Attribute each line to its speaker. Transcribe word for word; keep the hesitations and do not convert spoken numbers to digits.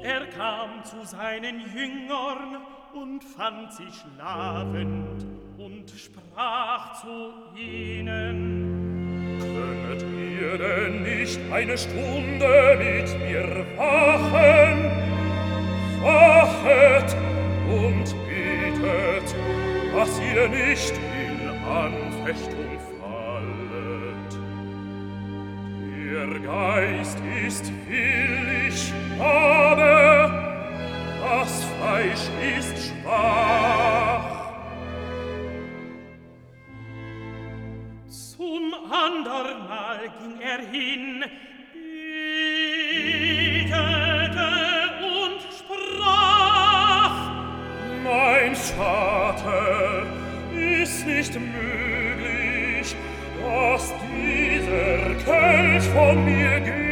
Speaker 1: Er kam zu seinen Jüngern und fand sie schlafend und sprach zu ihnen:
Speaker 2: Könnet ihr denn nicht eine Stunde mit mir wachen? Wachet und betet, dass ihr nicht in Anfechtung fallet. Der Geist ist willig, aber das Fleisch ist schwach.
Speaker 1: Zum andern Mal ging er hin, betete und sprach:
Speaker 2: Mein Vater, ist nicht möglich, dass dieser Kelch von mir geht.